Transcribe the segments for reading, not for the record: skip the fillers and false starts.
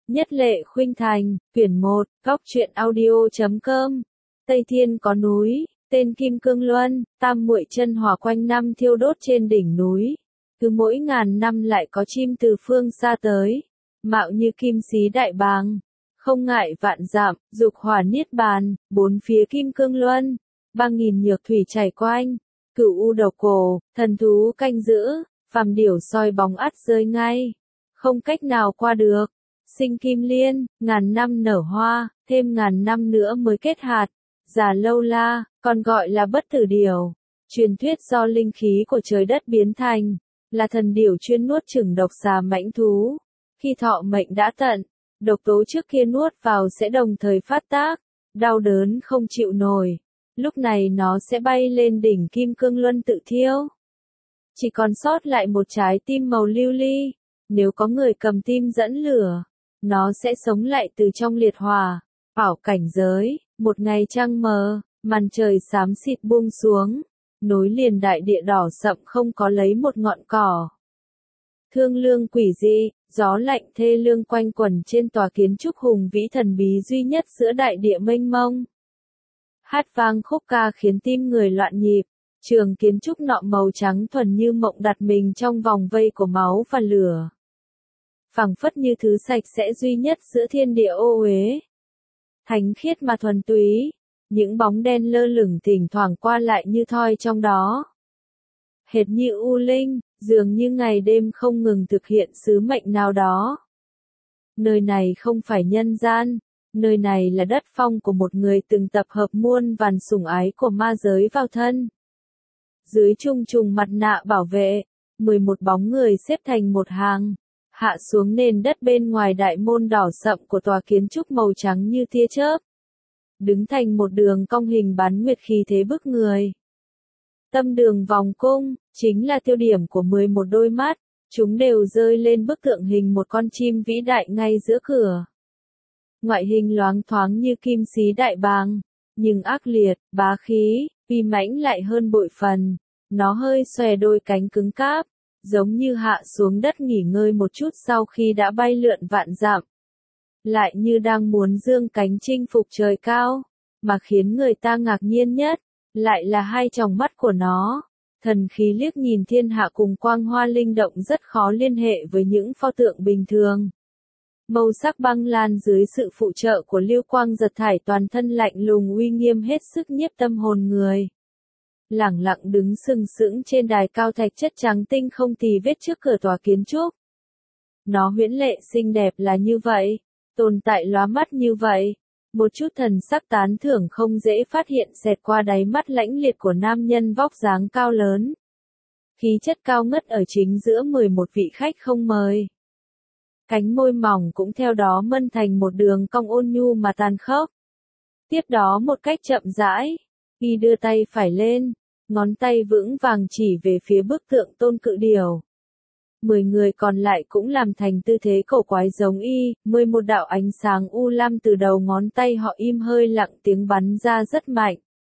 Nhất Lệ Khuynh Thành, quyển 1, góc truyện audio.com. Tây Thiên có núi, tên Kim Cương Luân, tam muội chân hỏa quanh năm thiêu đốt trên đỉnh núi. Cứ mỗi ngàn năm lại có chim từ phương xa tới, mạo như kim xí đại bàng, không ngại vạn dặm, dục hỏa niết bàn, bốn phía Kim Cương Luân, 3000 nhược thủy chảy quanh, cửu u độc cổ, thần thú canh giữ, phàm điểu soi bóng ắt rơi ngay, không cách nào qua được. Sinh kim liên, ngàn năm nở hoa, thêm ngàn năm nữa mới kết hạt. Già lâu la, còn gọi là bất tử điểu. Truyền thuyết do linh khí của trời đất biến thành, là thần điểu chuyên nuốt chửng độc xà mãnh thú. Khi thọ mệnh đã tận, độc tố trước kia nuốt vào sẽ đồng thời phát tác, đau đớn không chịu nổi. Lúc này nó sẽ bay lên đỉnh Kim Cương Luân tự thiêu. Chỉ còn sót lại một trái tim màu lưu ly. Nếu có người cầm tim dẫn lửa, nó sẽ sống lại từ trong liệt hỏa. Ảo cảnh giới, một ngày trăng mờ, màn trời xám xịt buông xuống, nối liền đại địa đỏ sậm không có lấy một ngọn cỏ. Thương lương quỷ dị, gió lạnh thê lương quanh quẩn trên tòa kiến trúc hùng vĩ thần bí duy nhất giữa đại địa mênh mông. Hát vang khúc ca khiến tim người loạn nhịp, trường kiến trúc nọ màu trắng thuần như mộng đặt mình trong vòng vây của máu và lửa. Phảng phất như thứ sạch sẽ duy nhất giữa thiên địa ô uế. Thánh khiết mà thuần túy, những bóng đen lơ lửng thỉnh thoảng qua lại như thoi trong đó. Hệt như u linh, dường như ngày đêm không ngừng thực hiện sứ mệnh nào đó. Nơi này không phải nhân gian, nơi này là đất phong của một người từng tập hợp muôn vàn sủng ái của ma giới vào thân. Dưới trùng trùng mặt nạ bảo vệ, 11 bóng người xếp thành một hàng, hạ xuống nền đất bên ngoài đại môn đỏ sậm của tòa kiến trúc màu trắng như tia chớp. Đứng thành một đường cong hình bán nguyệt khí thế bức người. Tâm đường vòng cung, chính là tiêu điểm của 11 đôi mắt, chúng đều rơi lên bức tượng hình một con chim vĩ đại ngay giữa cửa. Ngoại hình loáng thoáng như kim xí đại bàng, nhưng ác liệt, bá khí, uy mãnh lại hơn bội phần. Nó hơi xòe đôi cánh cứng cáp, giống như hạ xuống đất nghỉ ngơi một chút sau khi đã bay lượn vạn dặm. Lại như đang muốn dương cánh chinh phục trời cao, mà khiến người ta ngạc nhiên nhất, lại là hai tròng mắt của nó. Thần khí liếc nhìn thiên hạ cùng quang hoa linh động rất khó liên hệ với những pho tượng bình thường. Màu sắc băng lan dưới sự phụ trợ của lưu quang giật thải toàn thân lạnh lùng uy nghiêm hết sức nhiếp tâm hồn người. Lẳng lặng đứng sừng sững trên đài cao thạch chất trắng tinh không tì vết trước cửa tòa kiến trúc. Nó huyễn lệ xinh đẹp là như vậy, tồn tại lóa mắt như vậy. Một chút thần sắc tán thưởng không dễ phát hiện xẹt qua đáy mắt lãnh liệt của nam nhân vóc dáng cao lớn. Khí chất cao ngất ở chính giữa 11 vị khách không mời. Cánh môi mỏng cũng theo đó mân thành một đường cong ôn nhu mà tàn khốc. Tiếp đó một cách chậm rãi, y đưa tay phải lên, ngón tay vững vàng chỉ về phía bức tượng tôn cự điểu. 10 người còn lại cũng làm thành tư thế cổ quái giống y, 11 đạo ánh sáng u lam từ đầu ngón tay họ im hơi lặng tiếng bắn ra rất mạnh.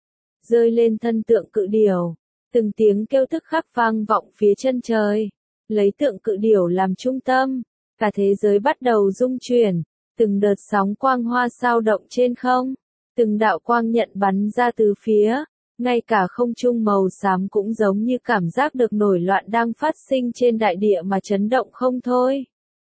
Rơi lên thân tượng cự điểu, từng tiếng kêu tức khắc vang vọng phía chân trời. Lấy tượng cự điểu làm trung tâm, cả thế giới bắt đầu rung chuyển, từng đợt sóng quang hoa sao động trên không, từng đạo quang nhận bắn ra từ phía. Ngay cả không trung màu xám cũng giống như cảm giác được nổi loạn đang phát sinh trên đại địa mà chấn động không thôi.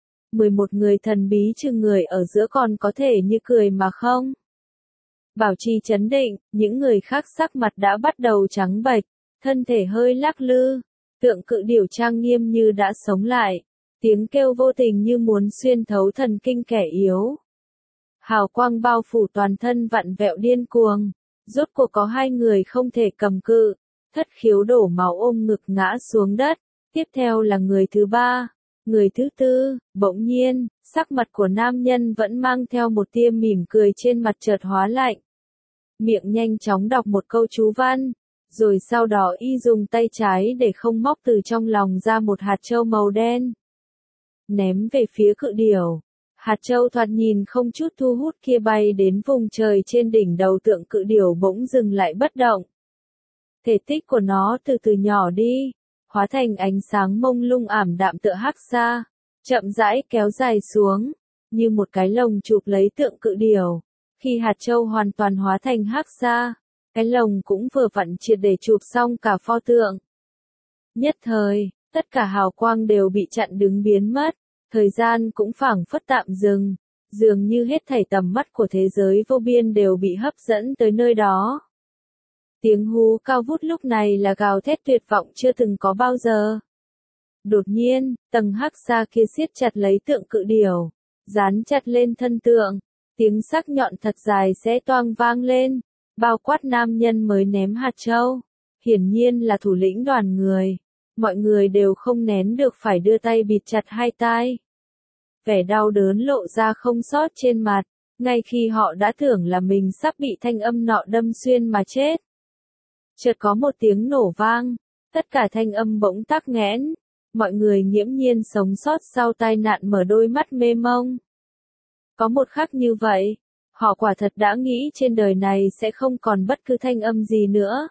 11 người thần bí chừng người ở giữa còn có thể như cười mà không. Bảo trì chấn định, những người khác sắc mặt đã bắt đầu trắng bệch, thân thể hơi lắc lư, tượng cự điểu trang nghiêm như đã sống lại, tiếng kêu vô tình như muốn xuyên thấu thần kinh kẻ yếu. Hào quang bao phủ toàn thân vặn vẹo điên cuồng. Rốt cuộc có hai người không thể cầm cự, thất khiếu đổ máu ôm ngực ngã xuống đất, tiếp theo là người thứ ba, người thứ tư, bỗng nhiên, sắc mặt của nam nhân vẫn mang theo một tia mỉm cười trên mặt chợt hóa lạnh. Miệng nhanh chóng đọc một câu chú văn, rồi sau đó y dùng tay trái để không móc từ trong lòng ra một hạt châu màu đen. Ném về phía cự điểu. Hạt châu thoạt nhìn không chút thu hút kia bay đến vùng trời trên đỉnh đầu tượng cự điểu bỗng dừng lại bất động. Thể tích của nó từ từ nhỏ đi, hóa thành ánh sáng mông lung ảm đạm tựa hắc sa, chậm rãi kéo dài xuống, như một cái lồng chụp lấy tượng cự điểu. Khi hạt châu hoàn toàn hóa thành hắc sa, cái lồng cũng vừa vặn triệt để chụp xong cả pho tượng. Nhất thời, tất cả hào quang đều bị chặn đứng biến mất, thời gian cũng phảng phất tạm dừng, dường như hết thảy tầm mắt của thế giới vô biên đều bị hấp dẫn tới nơi đó. Tiếng hú cao vút lúc này là gào thét tuyệt vọng chưa từng có bao giờ. Đột nhiên, tầng hắc sa kia siết chặt lấy tượng cự điểu, dán chặt lên thân tượng, tiếng sắc nhọn thật dài xé toang vang lên, bao quát nam nhân mới ném hạt châu, hiển nhiên là thủ lĩnh đoàn người. Mọi người đều không nén được phải đưa tay bịt chặt hai tai. Vẻ đau đớn lộ ra không sót trên mặt, ngay khi họ đã tưởng là mình sắp bị thanh âm nọ đâm xuyên mà chết. Chợt có một tiếng nổ vang, tất cả thanh âm bỗng tắc nghẽn, mọi người nghiễm nhiên sống sót sau tai nạn mở đôi mắt mê mông. Có một khắc như vậy, họ quả thật đã nghĩ trên đời này sẽ không còn bất cứ thanh âm gì nữa.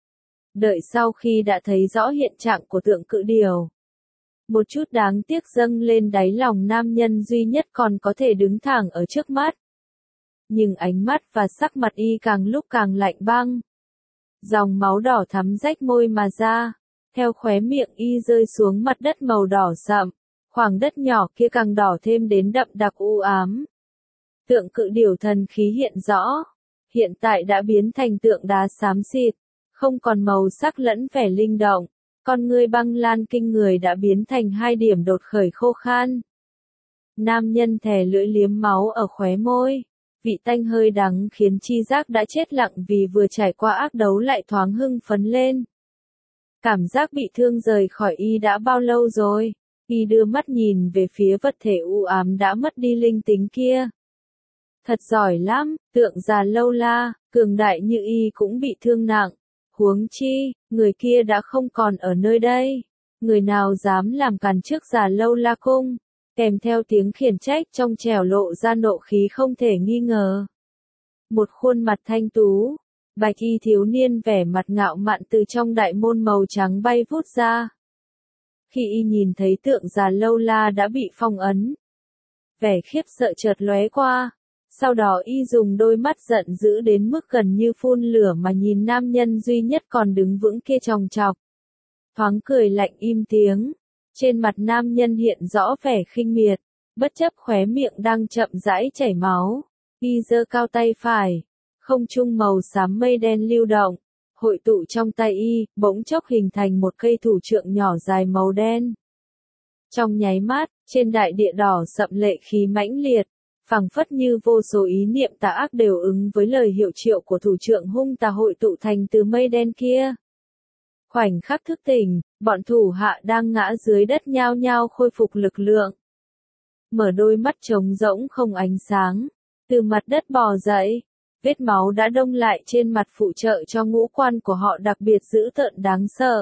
Đợi sau khi đã thấy rõ hiện trạng của tượng cự điểu, một chút đáng tiếc dâng lên đáy lòng nam nhân duy nhất còn có thể đứng thẳng ở trước mắt. Nhưng ánh mắt và sắc mặt y càng lúc càng lạnh băng. Dòng máu đỏ thắm rách môi mà ra, theo khóe miệng y rơi xuống mặt đất màu đỏ sậm, khoảng đất nhỏ kia càng đỏ thêm đến đậm đặc u ám. Tượng cự điểu thần khí hiện rõ, hiện tại đã biến thành tượng đá xám xịt, không còn màu sắc lẫn vẻ linh động, con ngươi băng lan kinh người đã biến thành hai điểm đột khởi khô khan. Nam nhân thè lưỡi liếm máu ở khóe môi, vị tanh hơi đắng khiến chi giác đã chết lặng vì vừa trải qua ác đấu lại thoáng hưng phấn lên. Cảm giác bị thương rời khỏi y đã bao lâu rồi? Y đưa mắt nhìn về phía vật thể u ám đã mất đi linh tính kia. Thật giỏi lắm, tượng già lâu la, cường đại như y cũng bị thương nặng. Huống chi, người kia đã không còn ở nơi đây. Người nào dám làm càn trước già lâu la cung, kèm theo tiếng khiển trách trong trẻo lộ ra nộ khí không thể nghi ngờ. Một khuôn mặt thanh tú, bạch y thiếu niên vẻ mặt ngạo mạn từ trong đại môn màu trắng bay vút ra. Khi y nhìn thấy tượng già lâu la đã bị phong ấn, vẻ khiếp sợ chợt lóe qua. Sau đó y dùng đôi mắt giận dữ đến mức gần như phun lửa mà nhìn nam nhân duy nhất còn đứng vững kia chòng chọc. Thoáng cười lạnh im tiếng, trên mặt nam nhân hiện rõ vẻ khinh miệt, bất chấp khóe miệng đang chậm rãi chảy máu, y giơ cao tay phải, không trung màu xám mây đen lưu động, hội tụ trong tay y, bỗng chốc hình thành một cây thủ trượng nhỏ dài màu đen. Trong nháy mắt, trên đại địa đỏ sậm lệ khí mãnh liệt, phảng phất như vô số ý niệm tà ác đều ứng với lời hiệu triệu của thủ trượng hung tà hội tụ thành từ mây đen kia. Khoảnh khắc thức tỉnh, bọn thủ hạ đang ngã dưới đất nhao nhao khôi phục lực lượng. Mở đôi mắt trống rỗng không ánh sáng, từ mặt đất bò dậy, vết máu đã đông lại trên mặt phụ trợ cho ngũ quan của họ đặc biệt dữ tợn đáng sợ.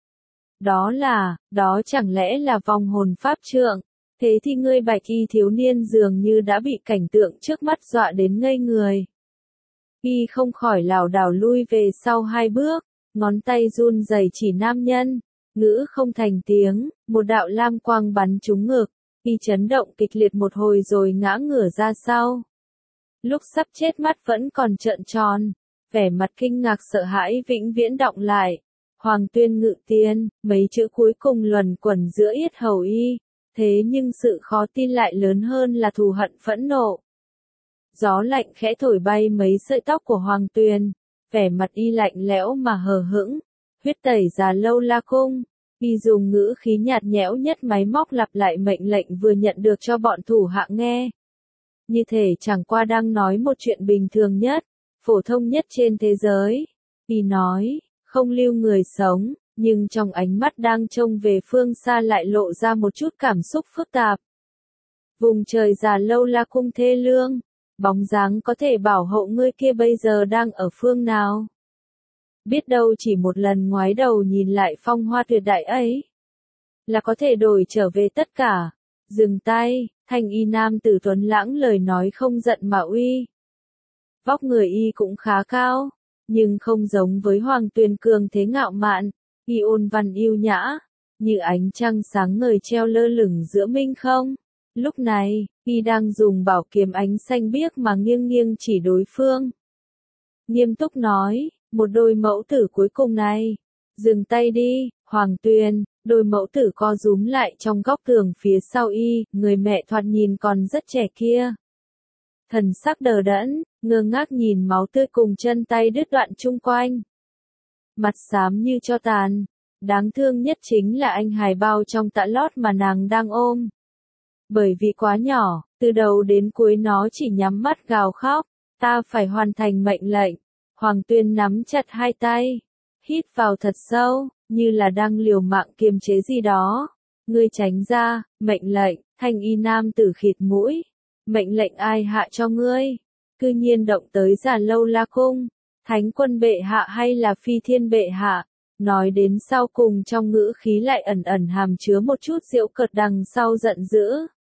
Đó chẳng lẽ là vong hồn pháp trượng? Thế thì ngươi bạch y thiếu niên dường như đã bị cảnh tượng trước mắt dọa đến ngây người. Y không khỏi lảo đảo lui về sau hai bước, ngón tay run rẩy chỉ nam nhân, ngữ không thành tiếng, một đạo lam quang bắn trúng ngực, y chấn động kịch liệt một hồi rồi ngã ngửa ra sau. Lúc sắp chết mắt vẫn còn trợn tròn, vẻ mặt kinh ngạc sợ hãi vĩnh viễn đọng lại. Hoàng tuyên ngự tiên, mấy chữ cuối cùng luẩn quẩn giữa yết hầu y. Thế nhưng sự khó tin lại lớn hơn là thù hận phẫn nộ. Gió lạnh khẽ thổi bay mấy sợi tóc của Hoàng Tuyền, vẻ mặt y lạnh lẽo mà hờ hững, huyết tẩy già lâu la cung, y dùng ngữ khí nhạt nhẽo nhất máy móc lặp lại mệnh lệnh vừa nhận được cho bọn thủ hạ nghe. Như thể chẳng qua đang nói một chuyện bình thường nhất, phổ thông nhất trên thế giới. Y nói, không lưu người sống. Nhưng trong ánh mắt đang trông về phương xa lại lộ ra một chút cảm xúc phức tạp. Vùng trời già lâu la cung thê lương, bóng dáng có thể bảo hộ ngươi kia bây giờ đang ở phương nào? Biết đâu chỉ một lần ngoái đầu nhìn lại phong hoa tuyệt đại ấy, là có thể đổi trở về tất cả. Dừng tay, thanh y nam tử tuấn lãng lời nói không giận mà uy. Vóc người y cũng khá cao, nhưng không giống với Hoàng Tuyền cường thế ngạo mạn. Y ôn văn yêu nhã, như ánh trăng sáng ngời treo lơ lửng giữa minh không. Lúc này, y đang dùng bảo kiếm ánh xanh biếc mà nghiêng nghiêng chỉ đối phương. Nghiêm túc nói, một đôi mẫu tử cuối cùng này. Dừng tay đi, Hoàng Tuyền. Đôi mẫu tử co rúm lại trong góc tường phía sau y, người mẹ thoạt nhìn còn rất trẻ kia. Thần sắc đờ đẫn, ngơ ngác nhìn máu tươi cùng chân tay đứt đoạn chung quanh. Mặt xám như tro tàn. Đáng thương nhất chính là anh hài bao trong tã lót mà nàng đang ôm. Bởi vì quá nhỏ, từ đầu đến cuối nó chỉ nhắm mắt gào khóc. Ta phải hoàn thành mệnh lệnh. Hoàng Tuyên nắm chặt hai tay. Hít vào thật sâu, như là đang liều mạng kiềm chế gì đó. Ngươi tránh ra, mệnh lệnh, thanh y nam tử khịt mũi. Mệnh lệnh ai hạ cho ngươi? Cư nhiên động tới Già Lâu La Cung. Thánh quân bệ hạ hay là phi thiên bệ hạ? Nói đến sau cùng trong ngữ khí lại ẩn ẩn hàm chứa một chút giễu cợt đằng sau giận dữ.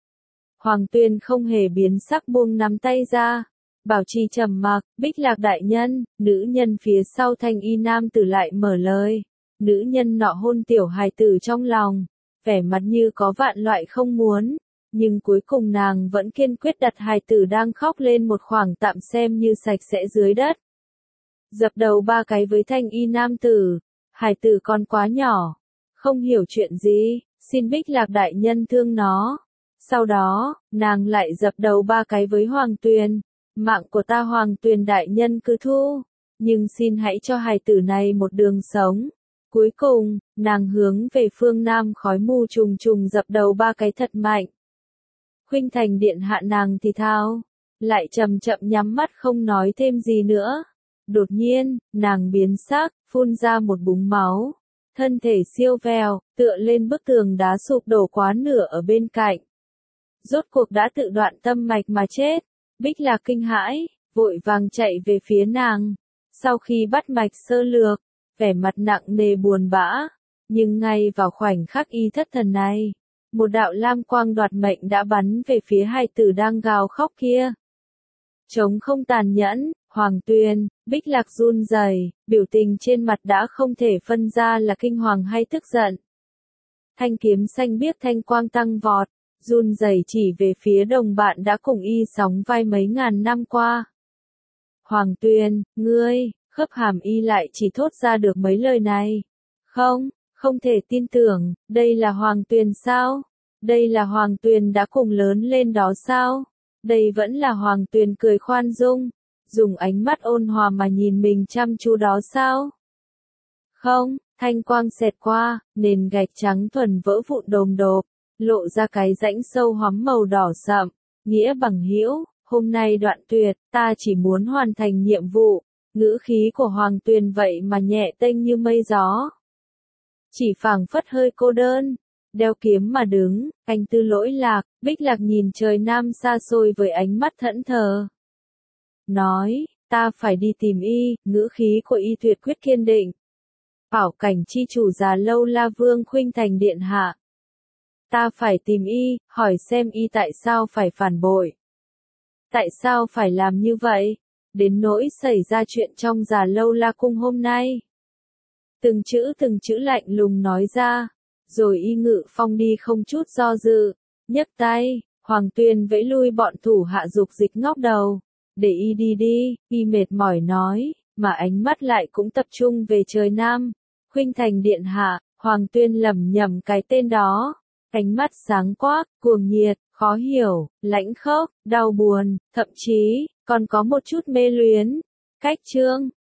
Hoàng Tuyên không hề biến sắc buông nắm tay ra. Bảo trì trầm mặc, Bích Lạc đại nhân, nữ nhân phía sau thanh y nam tử lại mở lời. Nữ nhân nọ hôn tiểu hài tử trong lòng, vẻ mặt như có vạn loại không muốn, nhưng cuối cùng nàng vẫn kiên quyết đặt hài tử đang khóc lên một khoảng tạm xem như sạch sẽ dưới đất. Dập đầu ba cái với thanh y nam tử, hài tử còn quá nhỏ, không hiểu chuyện gì, xin Bích Lạc đại nhân thương nó. Sau đó, nàng lại dập đầu ba cái với Hoàng Tuyền. Mạng của ta Hoàng Tuyền đại nhân cứ thu, nhưng xin hãy cho hài tử này một đường sống. Cuối cùng, nàng hướng về phương Nam khói mù trùng trùng dập đầu ba cái thật mạnh. Khuynh Thành điện hạ nàng thì thao, lại chậm chậm nhắm mắt không nói thêm gì nữa. Đột nhiên, nàng biến sắc, phun ra một búng máu. Thân thể siêu vẹo, tựa lên bức tường đá sụp đổ quá nửa ở bên cạnh. Rốt cuộc đã tự đoạn tâm mạch mà chết. Bích Lạc kinh hãi, vội vàng chạy về phía nàng. Sau khi bắt mạch sơ lược, vẻ mặt nặng nề buồn bã. Nhưng ngay vào khoảnh khắc y thất thần này, một đạo lam quang đoạt mệnh đã bắn về phía hài tử đang gào khóc kia. Trống không tàn nhẫn, Hoàng Tuyền, Bích Lạc run rẩy, biểu tình trên mặt đã không thể phân ra là kinh hoàng hay tức giận. Thanh kiếm xanh biếc thanh quang tăng vọt, run rẩy chỉ về phía đồng bạn đã cùng y sóng vai mấy ngàn năm qua. Hoàng Tuyền, ngươi, khớp hàm y lại chỉ thốt ra được mấy lời này. Không thể tin tưởng, đây là Hoàng Tuyền sao? Đây là Hoàng Tuyền đã cùng lớn lên đó sao? Đây vẫn là Hoàng Tuyền cười khoan dung, dùng ánh mắt ôn hòa mà nhìn mình chăm chú đó sao? Không, thanh quang xẹt qua, nền gạch trắng thuần vỡ vụn đồm đốp, lộ ra cái rãnh sâu hoắm màu đỏ sậm. Nghĩa bằng hữu, hôm nay đoạn tuyệt, ta chỉ muốn hoàn thành nhiệm vụ. Ngữ khí của Hoàng Tuyền vậy mà nhẹ tênh như mây gió. Chỉ phảng phất hơi cô đơn, đeo kiếm mà đứng, anh tư lỗi lạc, Bích Lạc nhìn trời nam xa xôi với ánh mắt thẫn thờ. Nói, ta phải đi tìm y, ngữ khí của y tuyệt quyết kiên định. Bảo cảnh chi chủ Già Lâu La Vương Khuynh Thành điện hạ. Ta phải tìm y, hỏi xem y tại sao phải phản bội. Tại sao phải làm như vậy? Đến nỗi xảy ra chuyện trong Già Lâu La Cung hôm nay. Từng chữ lạnh lùng nói ra, rồi y ngự phong đi không chút do dự, nhấc tay, Hoàng Tuyền vẫy lui bọn thủ hạ dục dịch ngóc đầu, để y đi đi, y mệt mỏi nói, mà ánh mắt lại cũng tập trung về trời nam. Khuynh Thành điện hạ, Hoàng Tuyền lẩm nhẩm cái tên đó, ánh mắt sáng quắc, cuồng nhiệt, khó hiểu, lãnh khốc, đau buồn, thậm chí còn có một chút mê luyến. Cách chương